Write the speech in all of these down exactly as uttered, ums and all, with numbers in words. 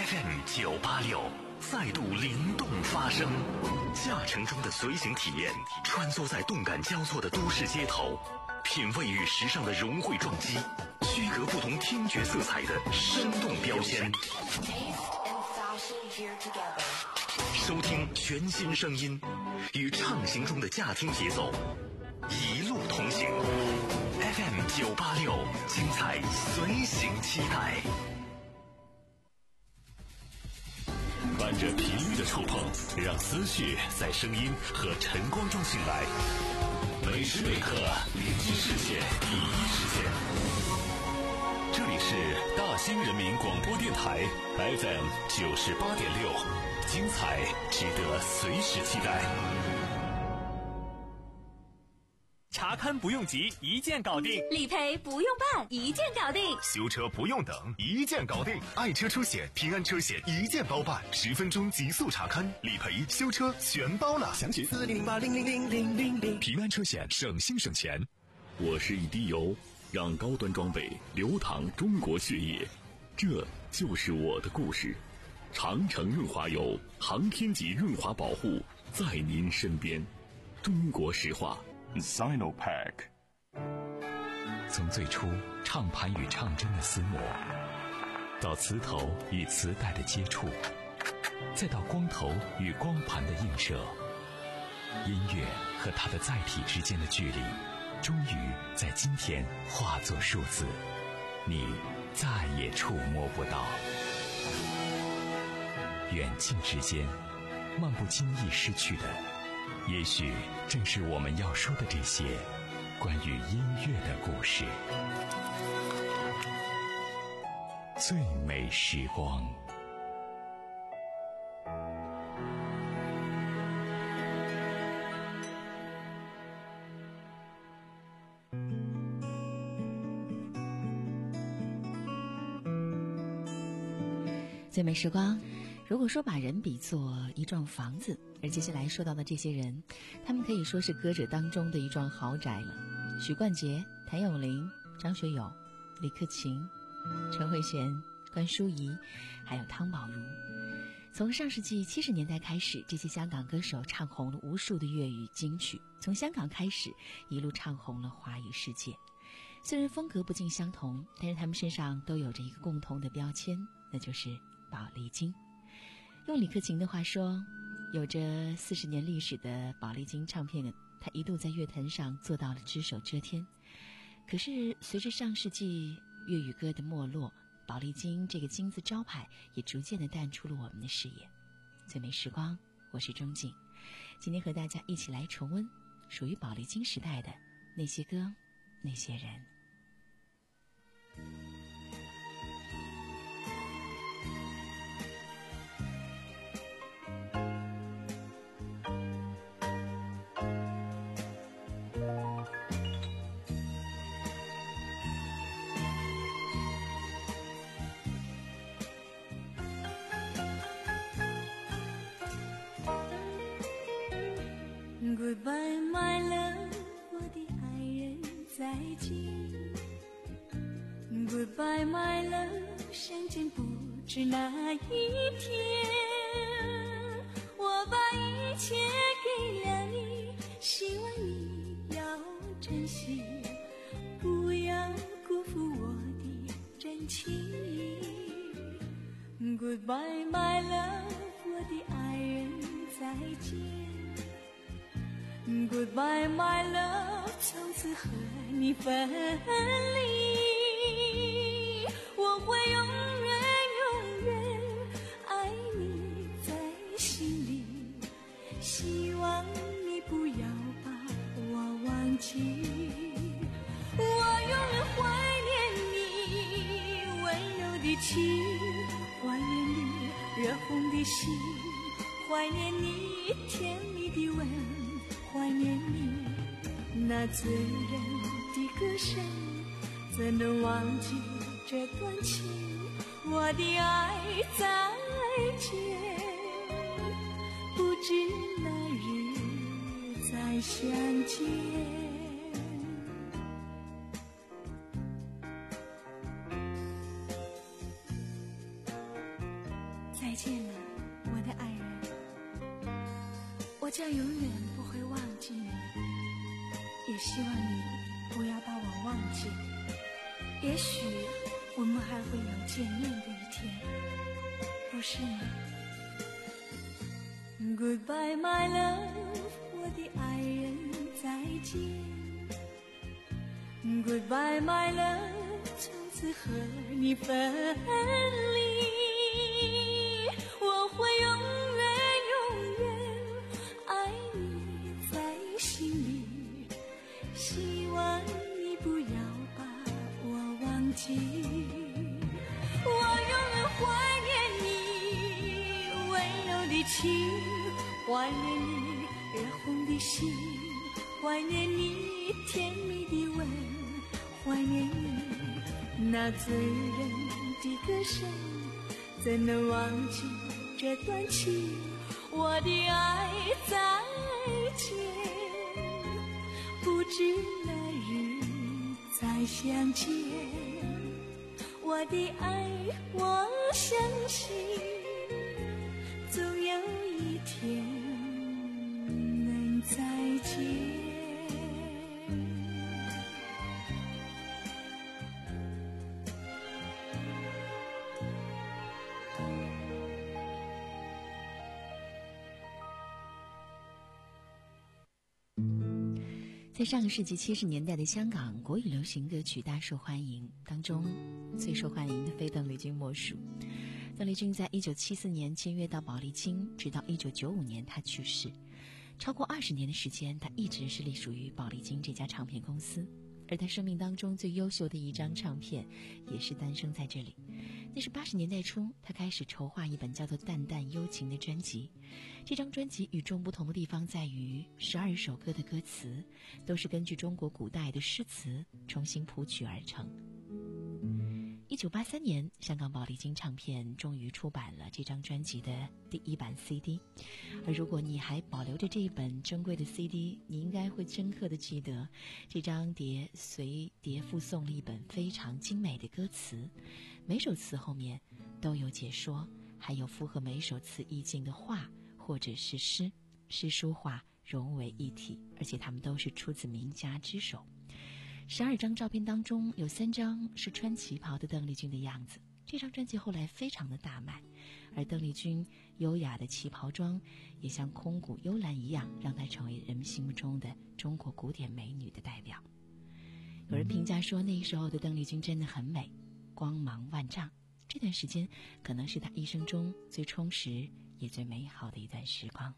F M 九八六再度灵动发声，驾乘中的随行体验，穿梭在动感交错的都市街头，品味与时尚的融汇撞击，区隔不同听觉色彩的生动标签。收听全新声音，与畅行中的驾听节奏，一路同行。F M 九八六，精彩随行期待。伴着频率的触碰，让思绪在声音和晨光中醒来。每时每刻，临近世界第一时间。这里是大兴人民广播电台 F M 九十八点六，精彩值得随时期待。 查勘不用急，一键搞定； 理赔不用办，一键搞定； 修车不用等，一键搞定。爱车出险，平安车险一键包办，十分钟极速查勘，理赔、修车全包了。详情四零零八零零零零零零。平安车险，省心省钱。 我是一滴油，让高端装备流淌中国血液，这就是我的故事。长城润滑油，航天级润滑保护，在您身边。中国石化。 Sinopack。 从最初唱盘与唱针的厮磨，到磁头与磁带的接触，再到光头与光盘的映射，音乐和它的载体之间的距离终于在今天化作数字，你再也触摸不到。远近之间，漫不经意失去的，也许正是我们要说的这些关于音乐的故事。最美时光。 最美时光。如果说把人比作一幢房子，而接下来说到的这些人，他们可以说是歌者当中的一幢豪宅了。许冠杰、谭咏麟、张学友、李克勤、陈慧娴、关淑怡，还有汤宝如。从上世纪七十年代开始，这些香港歌手唱红了无数的粤语金曲，从香港开始一路唱红了华语世界。虽然风格不尽相同，但是他们身上都有着一个共同的标签，那就是宝丽金。用李克勤的话说，有着四十年历史的宝丽金唱片，他一度在乐坛上做到了只手遮天。可是随着上世纪粤语歌的没落，宝丽金这个金字招牌也逐渐的淡出了我们的视野。最美时光，我是钟静，今天和大家一起来重温属于宝丽金时代的那些歌，那些人。 Goodbye, my love， 我的爱人再见。Goodbye, my love， 相见不知哪一天。我把一切给了你，希望你要珍惜，不要辜负我的真情。Goodbye, my love， 我的爱人再见。Goodbye, my love， 从此和你分离，我会永远永远爱你在心里，希望你不要把我忘记，我永远怀念你温柔的情，怀念你热红的心，怀念你甜蜜的吻，怀念你那醉人的歌声，怎能忘记这段情？我的爱再见，不知哪日再相见。 再见了，我的爱人，我将永远不会忘记你，也希望你不要把我忘记。也许我们还会有见面的一天，不是吗？ Goodbye my love， 我的爱人，再见。Goodbye my love， 从此和你分离，我会永远永远爱你在心里，希望你不要把我忘记，我永远怀念你温柔的情，怀念你热红的心，怀念你甜蜜的吻，怀念你那醉人的歌声，怎能忘记这段情？我的爱再见，不知哪日再相见。我的爱，我相信总有一天能再见。 在上个世纪七十年代的香港，国语流行歌曲大受欢迎，当中最受欢迎的非邓丽君莫属。邓丽君在一九七四年签约到宝丽金，直到一九九五年她去世，超过二十年的时间，她一直是隶属于宝丽金这家唱片公司。而她生命当中最优秀的一张唱片，也是诞生在这里。那是八十年代初，她开始筹划一本叫做《淡淡幽情》的专辑。这张专辑与众不同的地方在于，十二首歌的歌词都是根据中国古代的诗词重新谱曲而成。一九八三年，香港宝丽金唱片终于出版了这张专辑的第一版 C D。而如果你还保留着这一本珍贵的 C D， 你应该会深刻地记得，这张碟随碟附送了一本非常精美的歌词，每首词后面都有解说，还有符合每首词意境的画或者是诗，诗书画融为一体，而且它们都是出自名家之手。十二张照片当中有三张是穿旗袍的邓丽君的样子，这张专辑后来非常的大卖，而邓丽君优雅的旗袍装也像空谷幽兰一样，让她成为人们心目中的中国古典美女的代表。有人评价说，那时候的邓丽君真的很美，光芒万丈，这段时间可能是她一生中最充实也最美好的一段时光。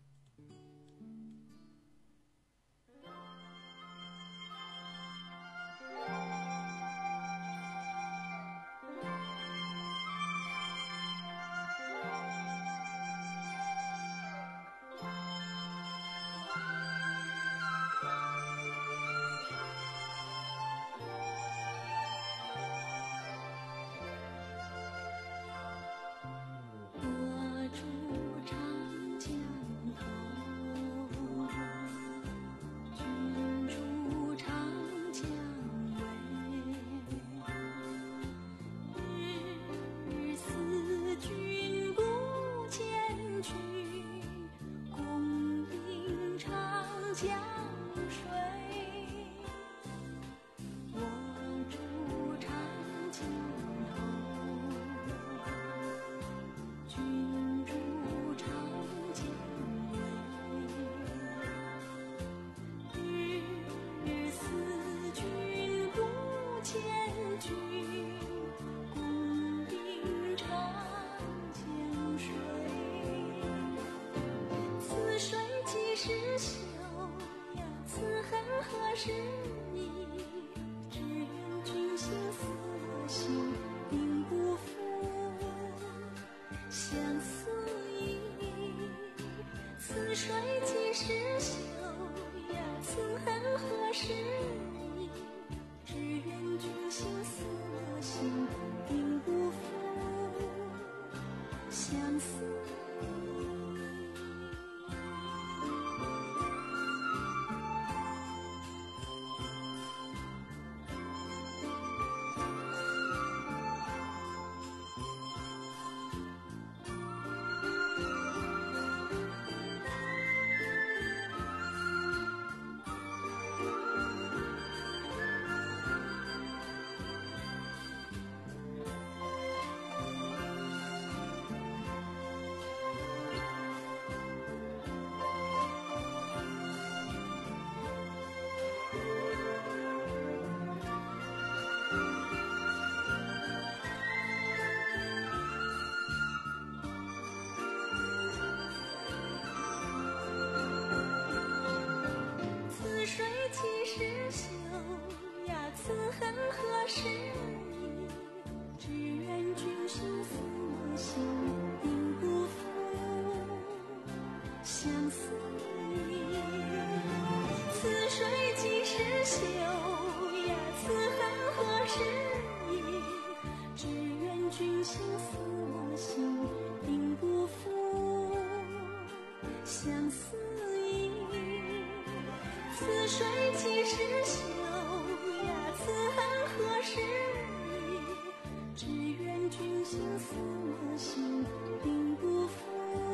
君心似我心，定不负相思意。此水几时休呀？此恨何时已？只愿君心似我心，定不负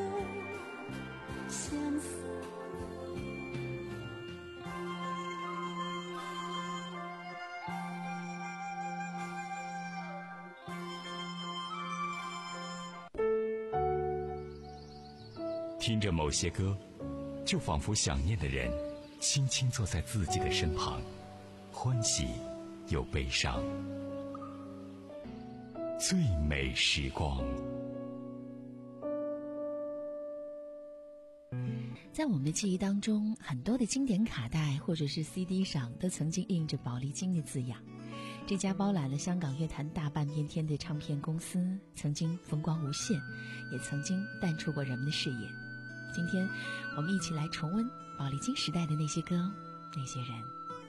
相思意。 听着某些歌，就仿佛想念的人轻轻坐在自己的身旁，欢喜又悲伤。最美时光。 在我们的记忆当中，很多的经典卡带或者是 C D 上都曾经印着宝丽金的字样。这家包揽了香港乐坛大半边天的唱片公司，曾经风光无限，也曾经淡出过人们的视野。今天我们一起来重温宝丽金时代的那些歌，那些人。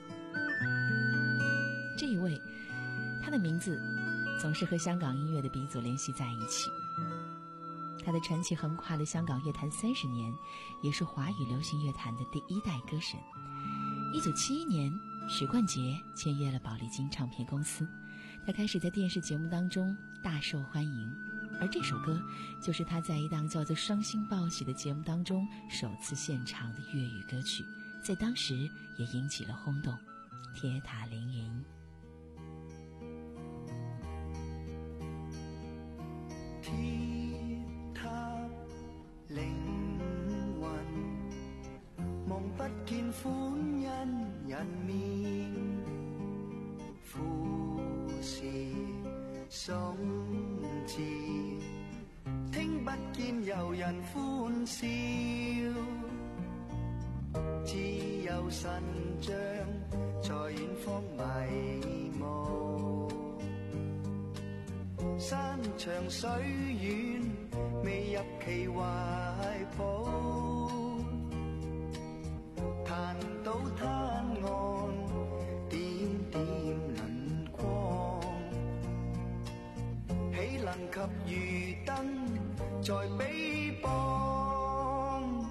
这一位，他的名字总是和香港音乐的鼻祖联系在一起。他的传奇横跨了香港乐坛三十年，也是华语流行乐坛的第一代歌神。一九七一年，许冠杰签约了宝丽金唱片公司，他开始在电视节目当中大受欢迎，而这首歌就是他在一档叫做《双星报喜》的节目当中首次献唱的粤语歌曲，在当时也引起了轰动，《铁塔凌云》。 鐵塔凌雲，望不見歡欣人面，富士送字，聽不見遊人歡笑，只有神像在遠方迷霧。山長水遠，未入其懷抱。彈到灘岸，點點輪光，豈能及漁燈在彼邦？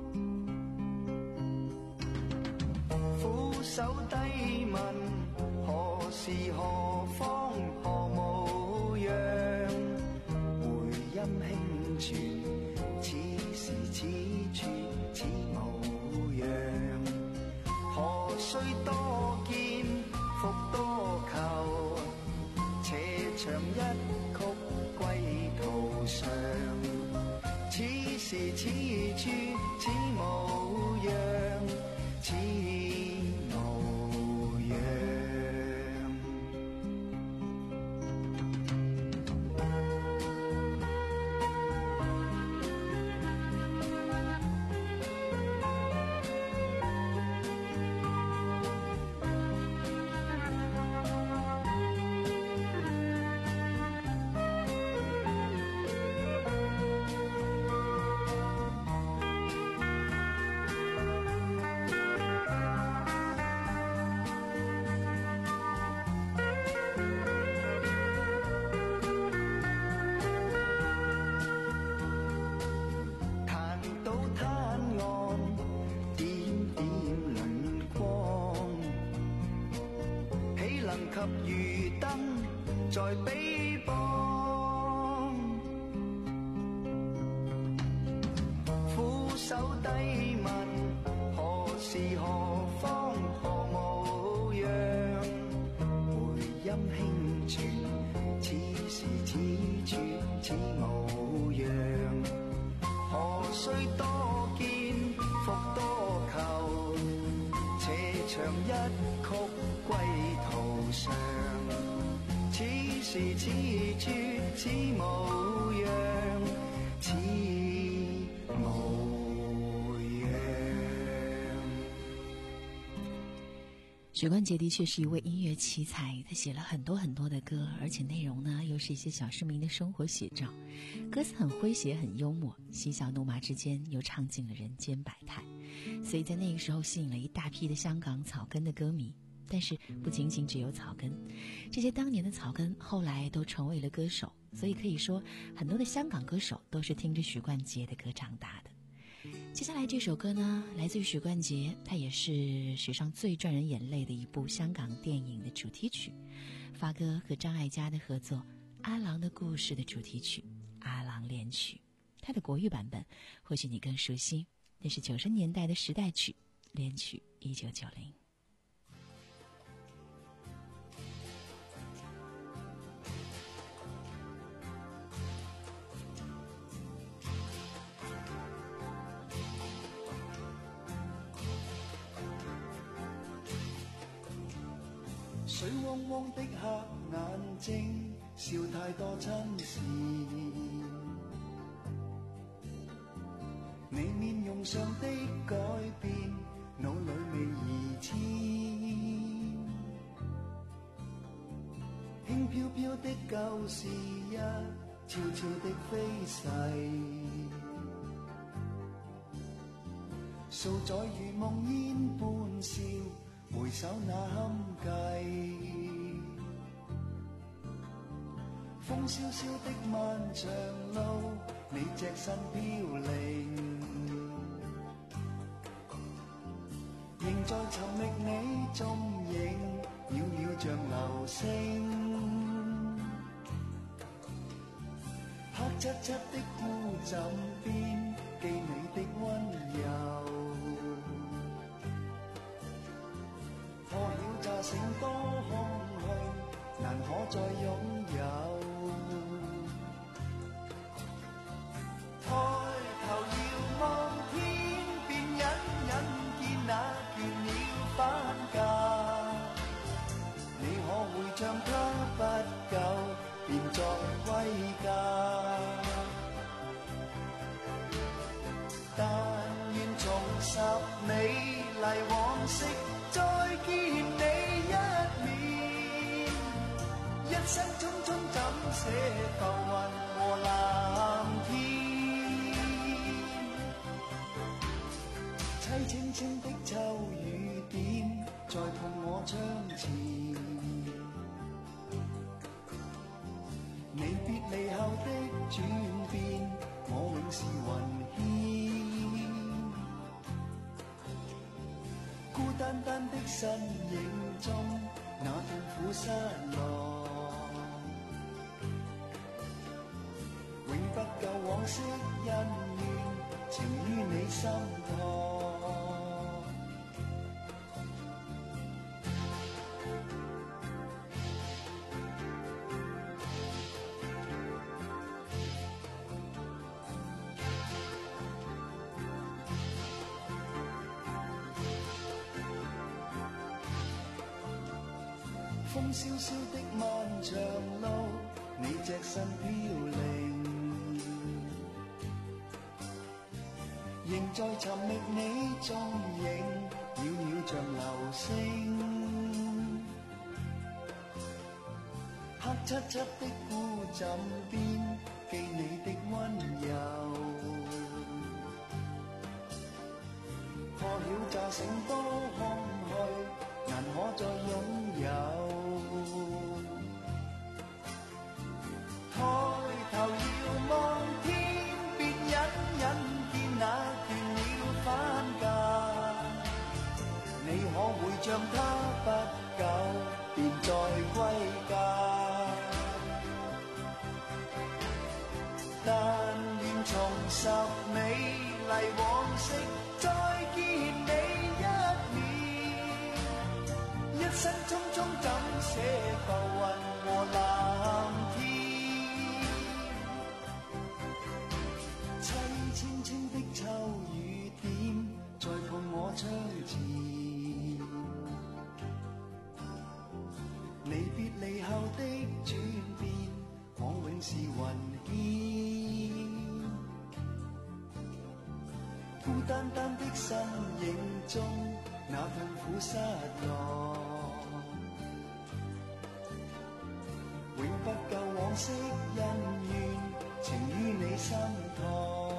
俯首低問，何時何方何無恙？回音輕傳，此時此處此模樣。何須多見，復多求，斜長一曲歸途上。此時此處此模樣，此模樣。及漁燈在彼邦，俯首低問，何時何方何模樣？回音輕傳，此時此處此模樣。何須多見，復多求，斜長一曲歸途上。此時此處此模樣，此模樣。 许冠杰的确是一位音乐奇才，他写了很多很多的歌，而且内容呢又是一些小市民的生活写照，歌词很诙谐很幽默，嬉笑怒骂之间又唱尽了人间百态，所以在那个时候吸引了一大批的香港草根的歌迷。但是不仅仅只有草根，这些当年的草根后来都成为了歌手， 所以可以说很多的香港歌手都是听着许冠杰的歌长大的。接下来这首歌呢，来自于许冠杰，它也是史上最赚人眼泪的一部香港电影的主题曲，发哥和张艾嘉的合作《阿郎的故事》的主题曲《阿郎恋曲》，它的国语版本或许你更熟悉，那是九十年代的时代曲《恋曲一九九零》。 水汪汪的黑眼睛，笑太多亲事。你面容上的改變，腦裏未移遷。輕飄飄的舊事一悄悄的飛逝，數載如夢煙般笑。回首那堪計，風蕭蕭的漫長路，你隻身飄零，仍在尋覓你蹤影，渺渺像流星。黑漆漆的孤枕邊，記你的溫柔。乍醒多空虛，難可再擁有。抬頭遙望天邊，隱隱見那倦鳥返家。你可會像他不久便再歸家？但願重拾美麗往昔，再見你一面，一生匆匆怎捨浮雲和藍天？凄清清的秋雨點，在碰我窗前。你別離後的轉變，我永是雲牽。孤單單的身影中，那痛苦失落，永不夠往昔恩怨，情於你心頭。風蕭蕭的漫長路，你隻身飄零，仍在尋覓你蹤影，渺渺像流星。黑漆漆的孤枕邊，記你的溫柔。破曉乍醒多空虛，難可再擁有。抬頭遙望天邊，隱隱見那倦鳥返家。你可會像他不久便再歸家？但願重拾美麗往昔，再見你一面，一生匆匆怎捨浮雲和藍天？凄清清的秋雨點，在碰我窗前。你別離後的轉變，我永是雲牽。孤單單的身影中，那痛苦失落，永不夠往昔恩怨，情於你心頭。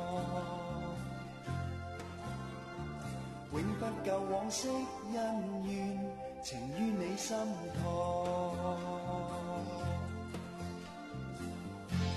永不夠往昔恩怨，情於你心頭。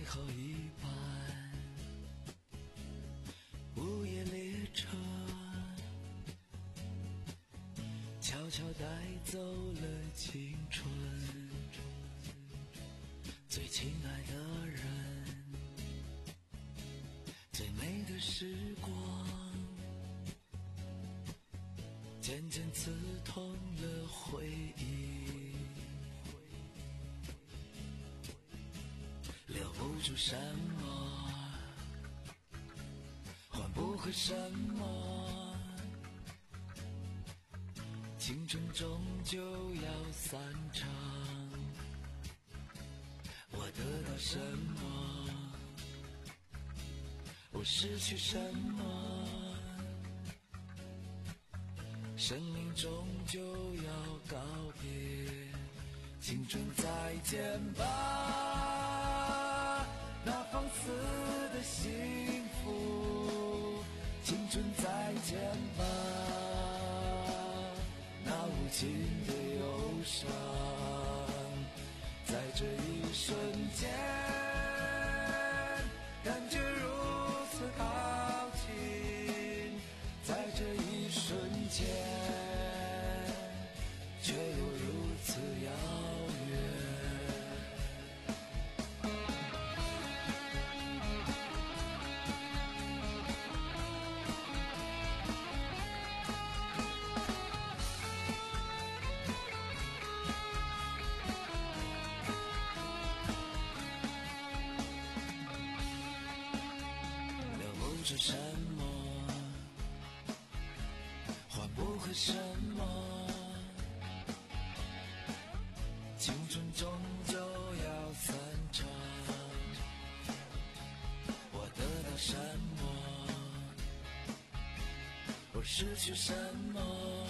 后一班午夜列车，悄悄带走了青春，最亲爱的人，最美的时光，渐渐刺痛了回忆，留不住什么，换不回什么，青春终究要散场，我得到什么，我失去什么，生命终究要告别，青春再见吧，那放肆的幸福，青春再见吧，那无尽的忧伤，在这一瞬间感觉如此靠近，在这一瞬间却又如此遥远。留不住什么，换不回什么，青春终究要散场，我得到什么，我失去什么，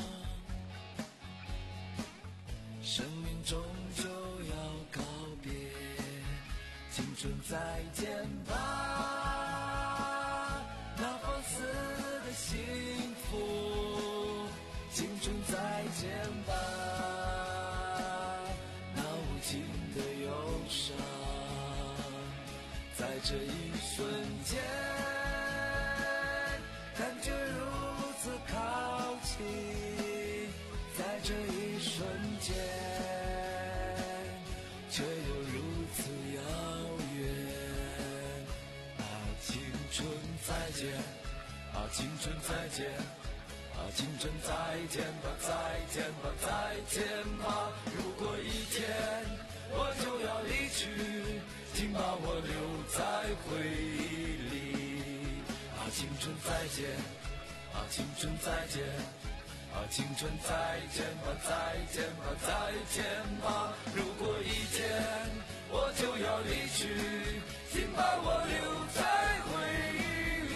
生命终究要告别，青春再见吧，那放肆的幸福，青春再见吧，那无尽的忧伤，在这一瞬间感觉如此靠近，在这一瞬间却又如此遥远，啊，青春再见，啊，青春再见，啊，青春再见吧，再见吧，再见吧，如果一天我就要离去，请把我留在回忆里，啊，青春再见，啊，青春再见，啊，青春再见吧，再见吧，再见吧，如果一天我就要离去，请把我留在回忆里。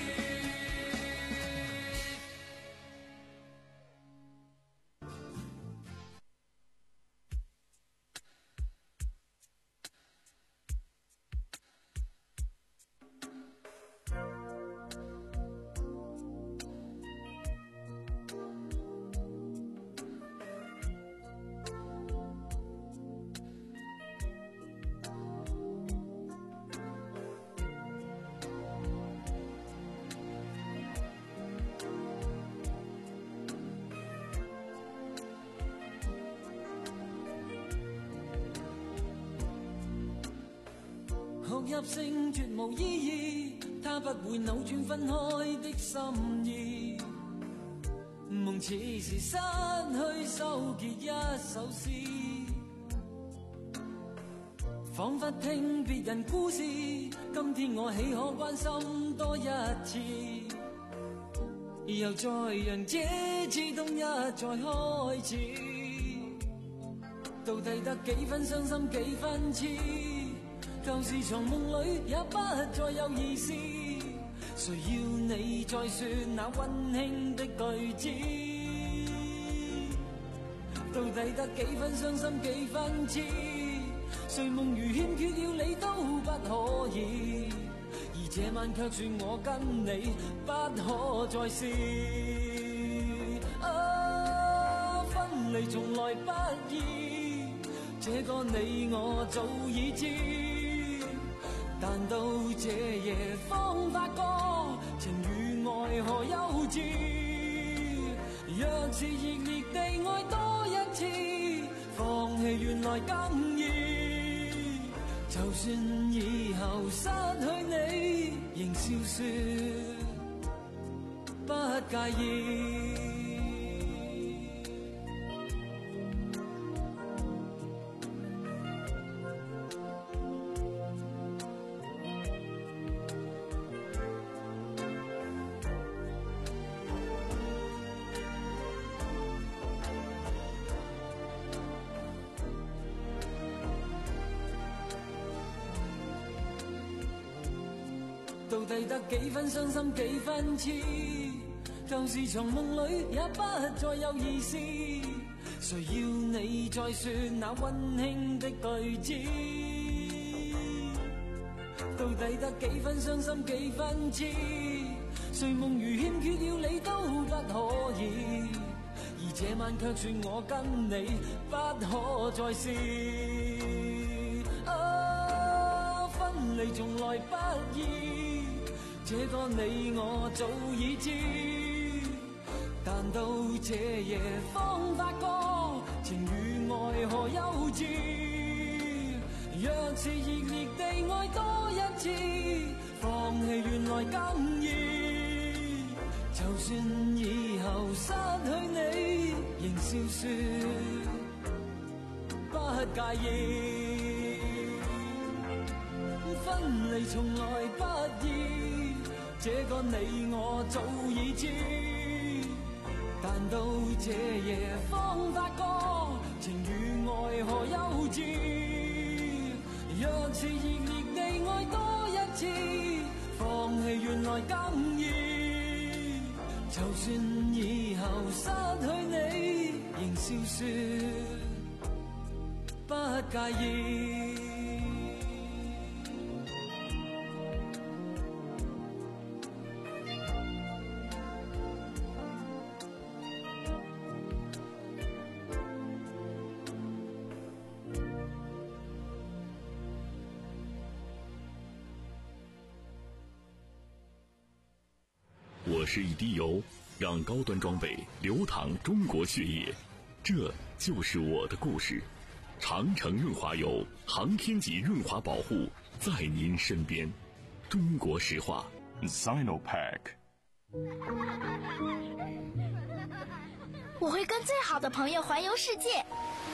哭泣聲絕無意義，它不會扭轉分開的心意。夢似是失去收結一首詩，彷彿聽別人故事，今天我豈可關心多一次？又再讓這刺痛一再開始，到底得幾分傷心幾分痴？舊時從夢裏也不再有意思，誰要你再說那溫馨的句子？到底得幾分傷心幾分痴？誰夢如欠缺了你都不可以，而這晚卻說我跟你不可再試。啊，分離從來不易，這個你我早已知。 但到這夜方發覺情與愛何幼稚，若是熱烈地愛多一次，放棄原來更易，就算以後失去你仍笑說不介意。到底得幾分傷心幾分痴，舊時從夢裏也不再有意思，誰要你再說那溫馨的句子？到底得幾分傷心幾分痴，睡夢如欠缺要你都不可以，而這晚卻說我跟你不可再試。啊，分離從來不易，這個你我早已知，但到這夜方發覺情與愛何幼稚，若是熱烈地愛多一次，放棄原來更易，就算以後失去你仍笑說不介意，分離從來不易，這個你我早已知，但到這夜方發覺情與愛何幼稚，若是熱烈地愛多一次，放棄原來更易，就算以後失去你仍笑說不介意。 我是一滴油，让高端装备流淌中国血液，这就是我的故事。长城润滑油，航天级润滑保护，在您身边。中国石化 Sinopec。 我会跟最好的朋友环游世界，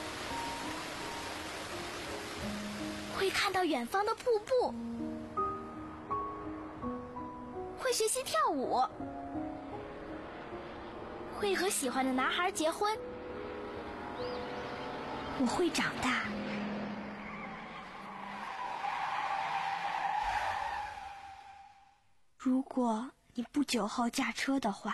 会看到远方的瀑布，会学习跳舞，会和喜欢的男孩结婚。我会长大。如果你不酒后驾车的话，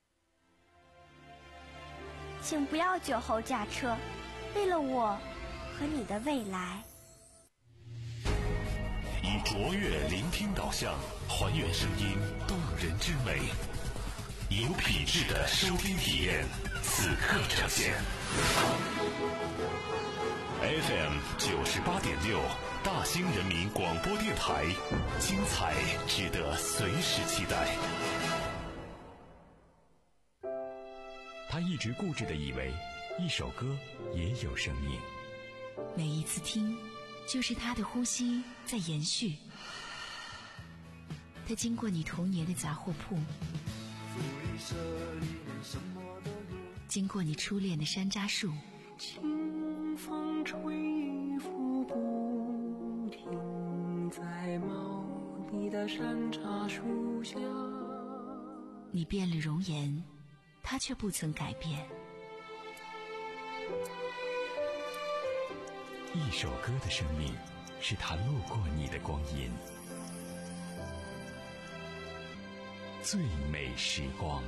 请不要酒后驾车，为了我和你的未来。 以卓越聆听导向，还原声音动人之美，有品质的收听体验，此刻呈现。F M 九十八点六，大兴人民广播电台，精彩值得随时期待。 他一直固执地以为，一首歌也有生命。 每一次听，就是他的呼吸在延续。他经过你童年的杂货铺，经过你初恋的山楂树， 清风吹拂不停，在茂密的山楂树下。 你变了容颜，他却不曾改变。 一首歌的生命，是他路过你的光阴。最美时光。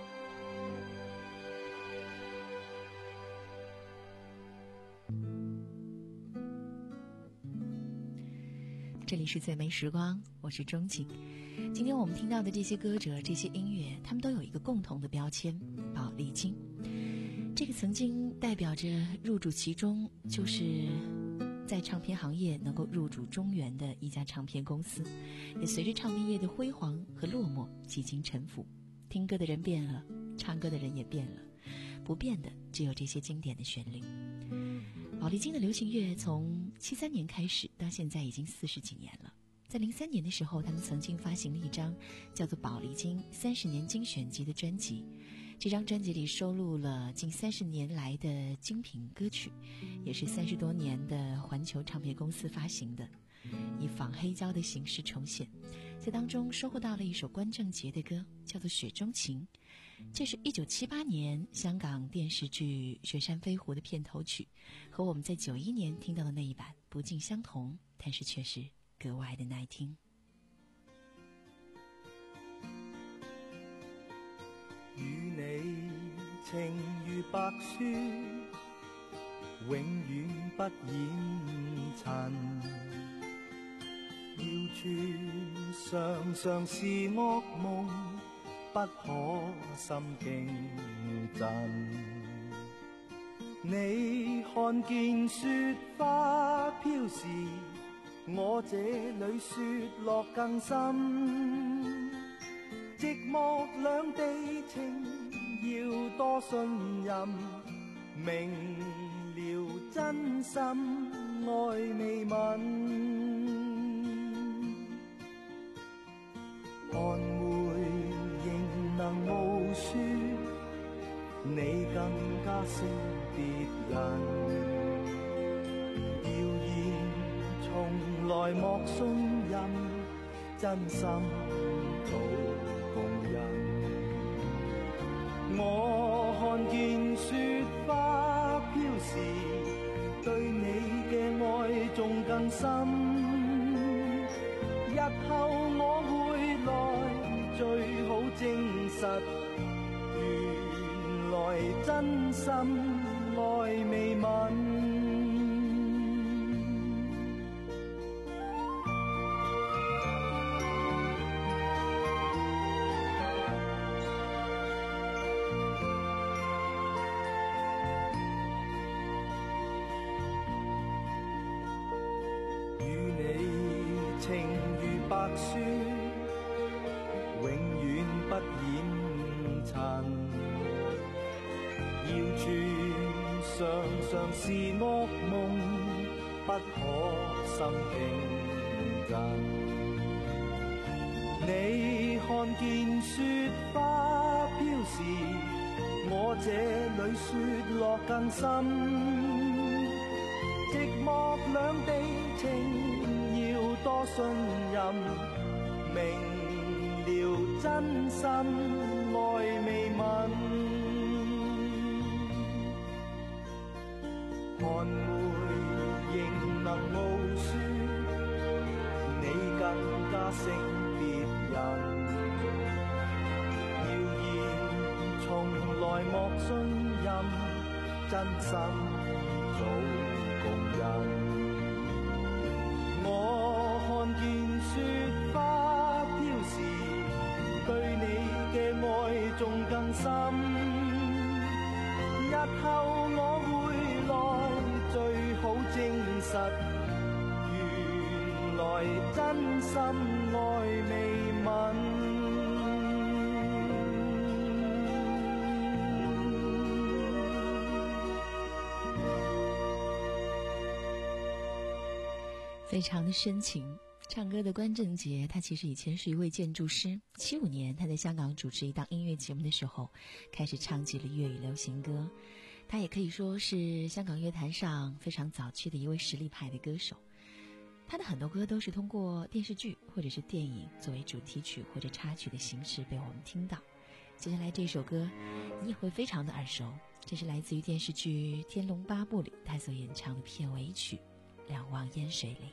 这里是最美时光，我是钟景。今天我们听到的这些歌者，这些音乐，他们都有一个共同的标签，宝丽金。这个曾经代表着入主其中就是在唱片行业能够入主中原的一家唱片公司，也随着唱片业的辉煌和落寞几经沉浮。听歌的人变了，唱歌的人也变了，不变的只有这些经典的旋律。宝丽金的流行乐从七三年开始到现在已经四十几年了。在零三年的时候，他们曾经发行了一张叫做《宝丽金三十年精选集》的专辑。这张专辑里收录了近三十年来的精品歌曲，也是三十多年的环球唱片公司发行的，以仿黑胶的形式重现。在当中收获到了一首关正杰的歌，叫做《雪中情》。这是一九七八年香港电视剧《雪山飞狐》的片头曲，和我们在九一年听到的那一版不尽相同，但是却是格外的耐听。 與你情如白雪，永遠不染塵。謠傳常常是噩夢，不可心驚震。你看見雪花飄時，我這裏雪落更深。寂寞兩地情，要多信任，明了真心愛未泯。看回仍能無說，你更加識別人。謠言從來莫信任，真心早共人。我看見雪花飄時，對你嘅愛仲更深。日後我會來最好證實，原來真心愛未泯。白雪永遠不染塵，謠傳常常是噩夢，不可心驚震。你看見雪花飄時，我這裏雪落更深。寂寞兩地情，要多信任，明了真心愛未泯。看回仍能無說，你更加識別人。謠言從來莫信任，真心早共人。我看見雪花飄時，對你嘅愛仲更深。日後我會來最好證實，原來真心愛未泯。 非常的深情。唱歌的关正杰，他其实以前是一位建筑师。七五年他在香港主持一档音乐节目的时候，开始唱起了粤语流行歌。他也可以说是香港乐坛上非常早期的一位实力派的歌手。他的很多歌都是通过电视剧或者是电影作为主题曲或者插曲的形式被我们听到。接下来这首歌你也会非常的耳熟，这是来自于电视剧《天龙八部》里他所演唱的片尾曲《两望烟水里》。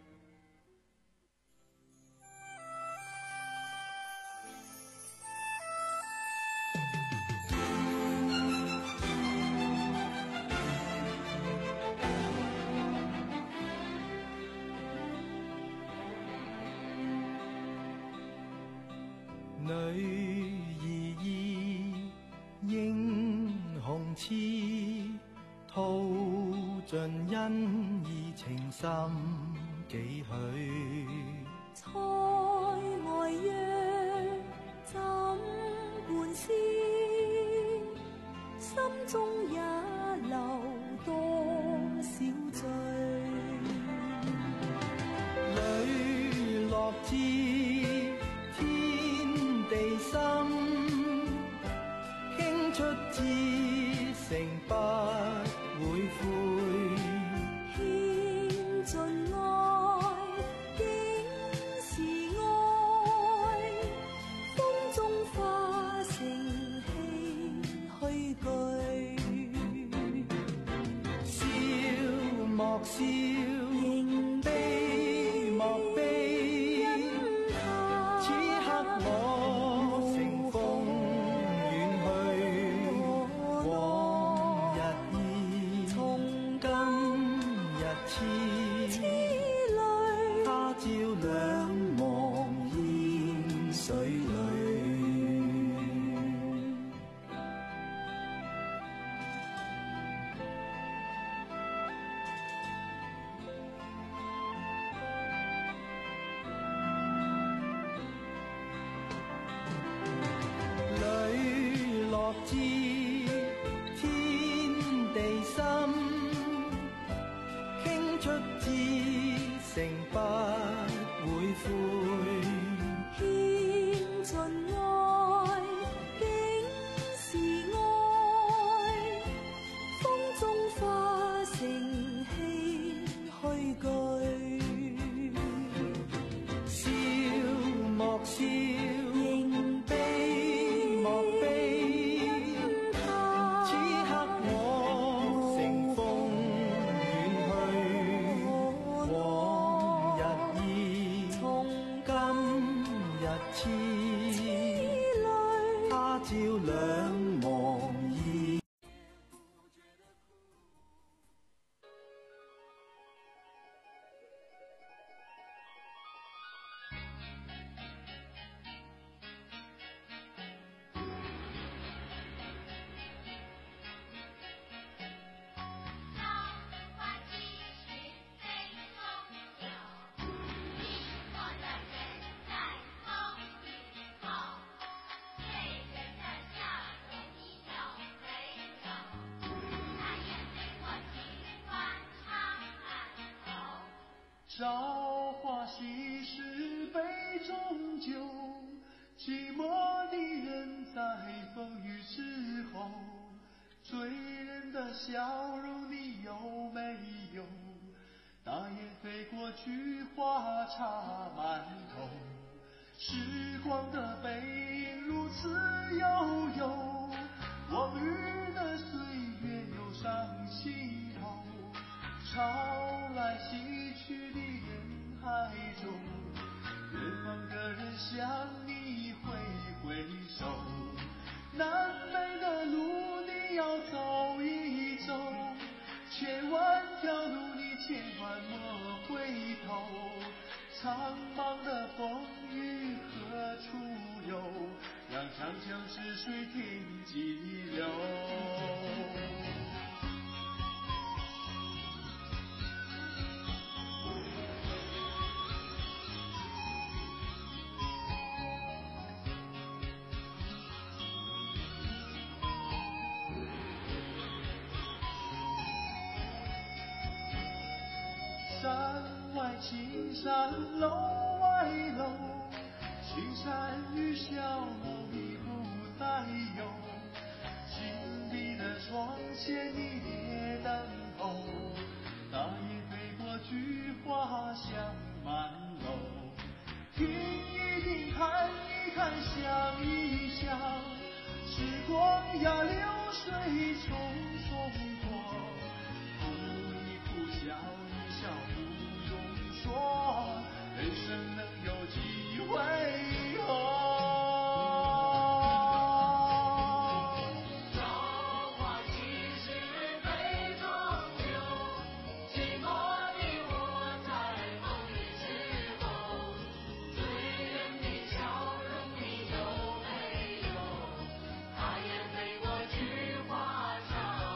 女兒意英雄痴，途盡恩義情深幾許。 塞外約怎伴思，心中也留多少醉。 磊落知天地深，傾出至誠不會悔。 獻盡愛竟是愛，風中化成唏噓句。 笑莫笑，悲莫悲，此刻我乘風遠去，往日意，今日痴，他朝兩忘煙水裏。磊落知天地深，傾出至誠不會悔。 獻盡愛竟是愛，風中化成唏噓句。 笑莫笑，悲莫悲，此刻我乘風遠去，往日意，今日痴，他朝兩忘意。 朝花夕拾杯中酒，寂寞的人在风雨之后，醉人的笑容你有没有？大雁飞过，菊花插满头，时光的背影如此悠悠，往日的岁月涌上心头。潮来袭去的人海中，远方的人向你挥挥手。南北的路你要走一走，千万条路你千万莫回头。苍茫的风雨何处有？让长江之水天际流。山外青山楼外楼，青山与小楼已不再有。紧闭的窗前你别等候，大雁飞过，菊花香满楼。听一听，看一看，想一想，时光呀流水匆匆过，哭一哭，笑一笑，不用说，人生能有几回合。 花上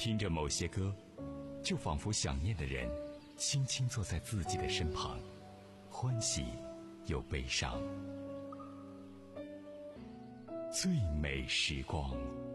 听着某些歌，就仿佛想念的人轻轻坐在自己的身旁，欢喜又悲伤。最美时光。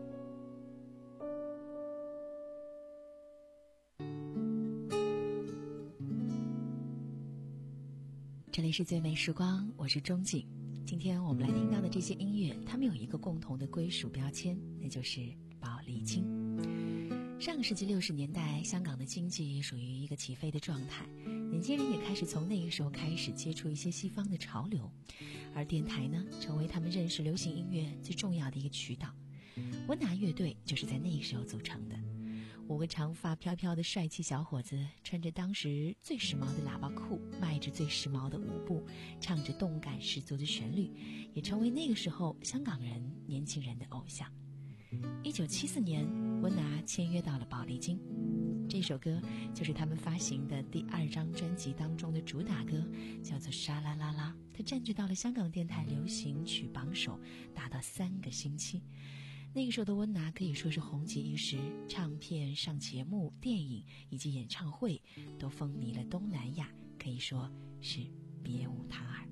这里是最美时光，我是钟景。今天我们来听到的这些音乐，它们有一个共同的归属标签，那就是宝丽金。上个世纪六十年代，香港的经济属于一个起飞的状态，年轻人也开始从那个时候开始接触一些西方的潮流，而电台呢，成为他们认识流行音乐最重要的一个渠道。温拿乐队就是在那个时候组成的。五个长发飘飘的帅气小伙子，穿着当时最时髦的喇叭裤，迈着最时髦的舞步，唱着动感十足的旋律，也成为那个时候香港人年轻人的偶像。一九七四年，温拿签约到了宝丽金，这首歌就是他们发行的第二张专辑当中的主打歌，叫做《沙啦啦啦》，它占据到了香港电台流行曲榜首达到三个星期。那个时候的温拿可以说是红极一时，唱片、上节目、电影以及演唱会都风靡了东南亚，可以说是别无他二。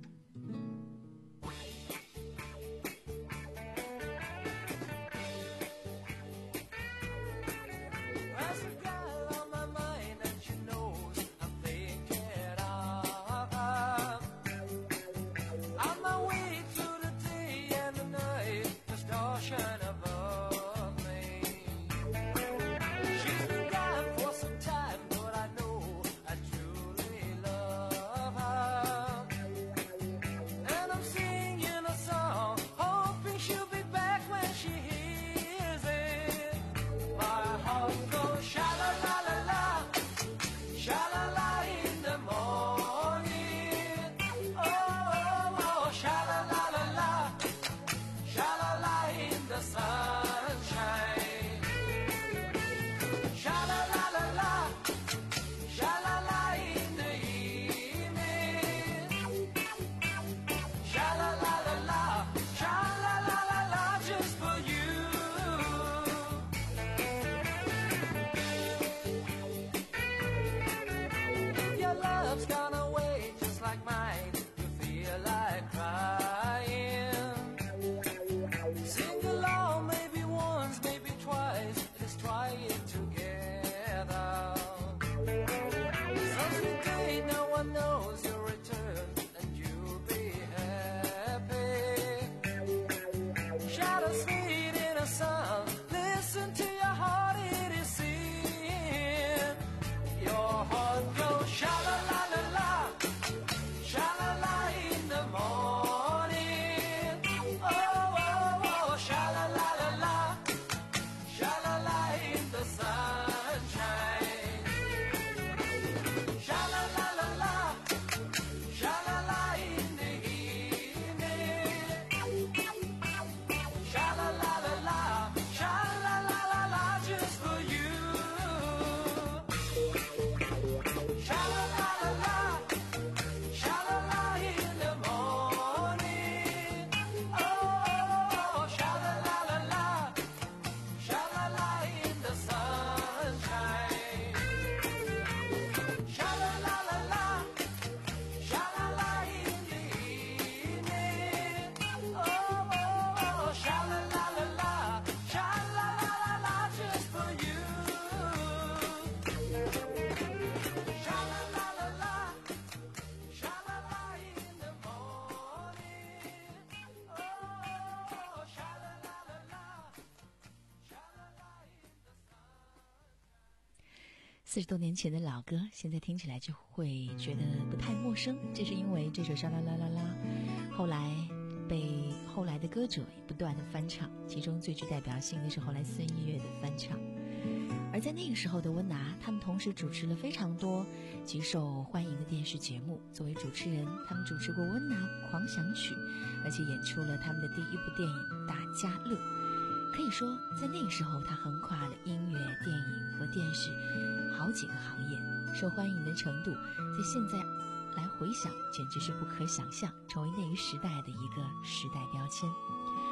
四十多年前的老歌，现在听起来就会觉得不太陌生，这是因为这首《沙啦啦啦啦》后来被后来的歌者不断的翻唱，其中最具代表性的是后来孙一月的翻唱。而在那个时候的温拿，他们同时主持了非常多极受欢迎的电视节目。作为主持人，他们主持过《温拿狂想曲》，而且演出了他们的第一部电影《大家乐》。可以说，在那个时候，他横跨了音乐、电影和电视好几个行业，受欢迎的程度，在现在来回想，简直是不可想象，成为那个时代的一个时代标签。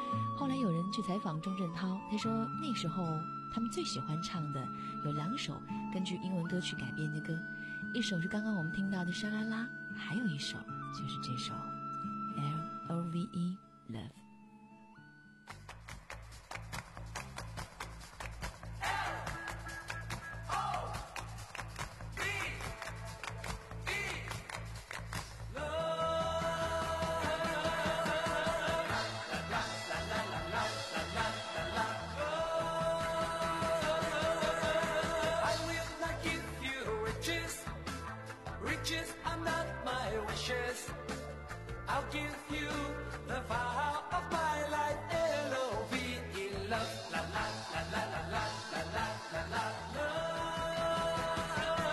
后来有人去采访钟镇涛，他说那时候他们最喜欢唱的有两首根据英文歌曲改编的歌，一首是刚刚我们听到的沙啦啦，还有一首就是这首 L O V E Love。 I'll give you the vow of my life, L O V E, love, la la la la la la la la la la, love.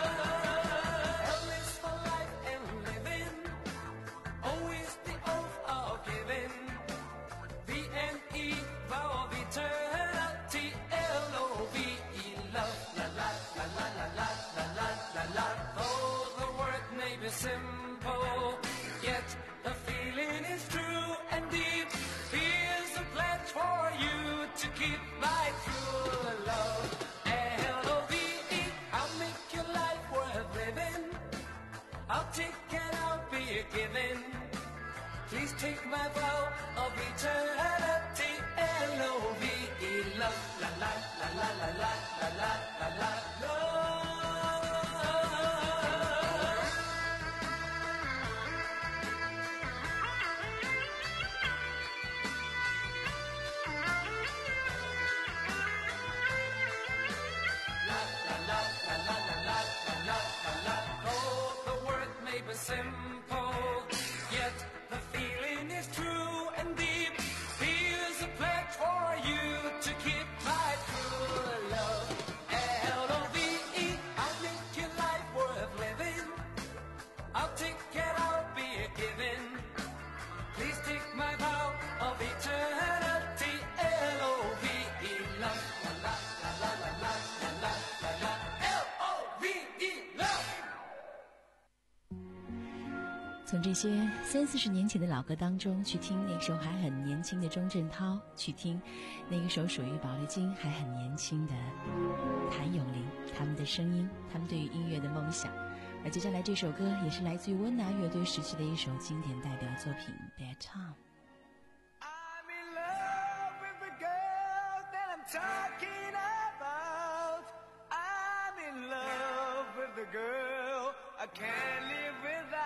L is for life and living, O is the oath of giving, V and E, vow of eternity, L O V E, love, la la la la la la la la la la. Though the word may be simple, yet the feeling is true and deep. Here's a pledge for you to keep my true love. L O V E, I'll make your life worth living. I'll take and I'll be giving. Please take my vow of eternity. L O V E, love, la la la la la la la la la la, love. Simple, yet the feeling is true and deep. Here's a pledge for you to keep my true love. L O V E, I'll make your life worth living. I'll take it, I'll be giving. Please take my vow of eternity. L O V E, love, la la la la la la la la la. L O V E, love. 从这些三四十年前的老歌当中去听那首还很年轻的钟镇涛，去听那一首属于宝丽金还很年轻的谭咏麟，他们的声音，他们对于音乐的梦想。而接下来这首歌也是来自于温拿乐队时期的一首经典代表作品 Bad Time。I'm in love with the girl that I'm talking about. I'm in love with the girl I can't live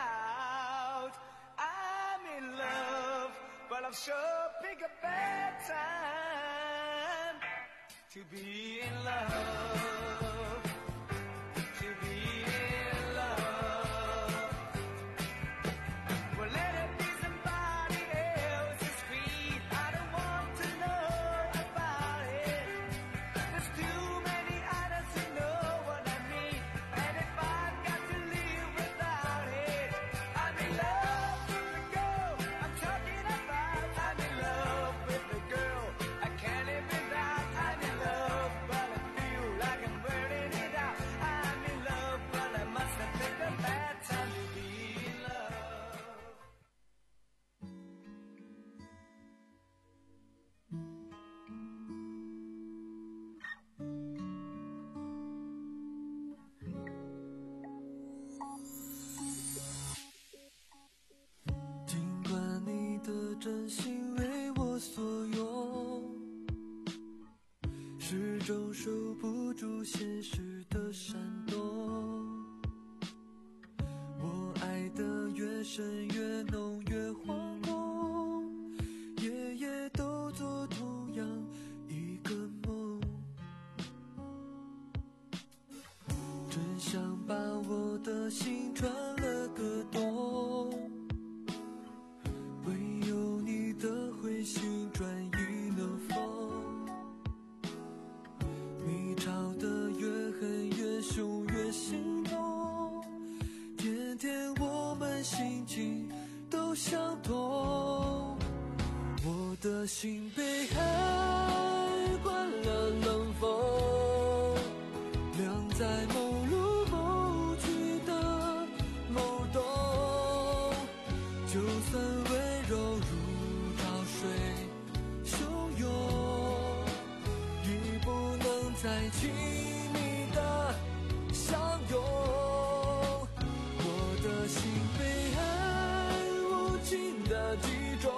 without.I'm in love, but I'll sure pick a bad time to be in love, to be in love. Well, let it be somebody else's sweet. I don't want to know about it. There's too many others who know what I mean, and if I've got to live without it, I'm in love.真心为我所用，始终守不住现实的闪动。我爱的越深越浓越惶恐，夜夜都做同样一个梦，真想把我的心穿了个洞。回心转移了风，你吵得越狠越凶越心动，天天我们心情都相同。我的心被爱灌了冷风，晾在某路某去的某洞，就算温柔如水汹在亲密的相拥，我的心被爱无情的击中，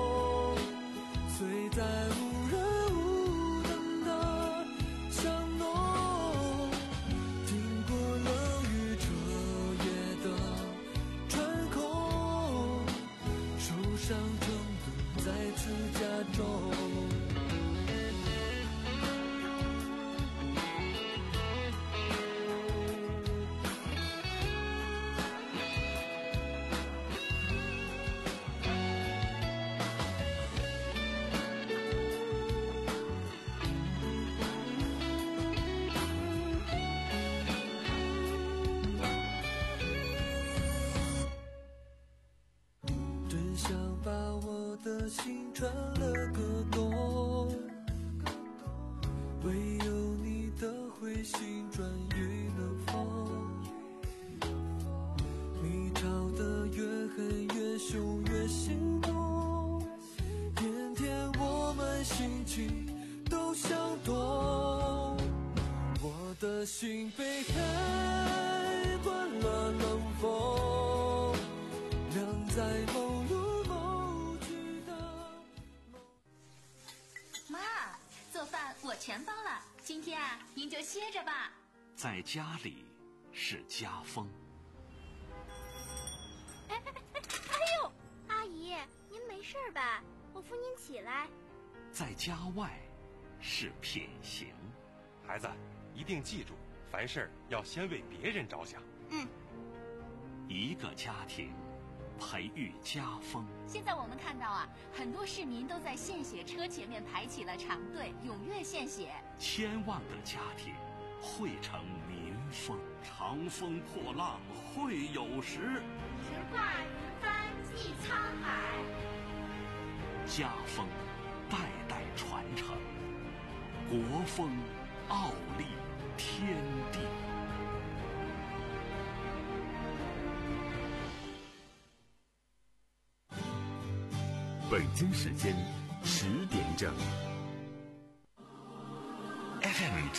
碎在无人无等的巷弄，经过冷雨彻夜的穿空，受伤程度再次加重。心穿了个洞，唯有你的回心转移了风，你吵得越狠越凶越心动，偏偏我们心情都相同，我的心被爱灌了冷风，晾在梦路。 做饭我全包了，今天啊，您就歇着吧。 在家里是家风。 哎哎哎哎呦，阿姨，您没事吧？我扶您起来。 在家外是品行。 孩子，一定记住，凡事要先为别人着想。 嗯。 一个家庭培育家风。 现在我们看到啊，很多市民都在献血车前面排起了长队，踊跃献血。 千万个家庭汇成民风，长风破浪会有时， 直挂云帆济沧海。 家风代代传承，国风傲立天地。 北京时间十点整。F M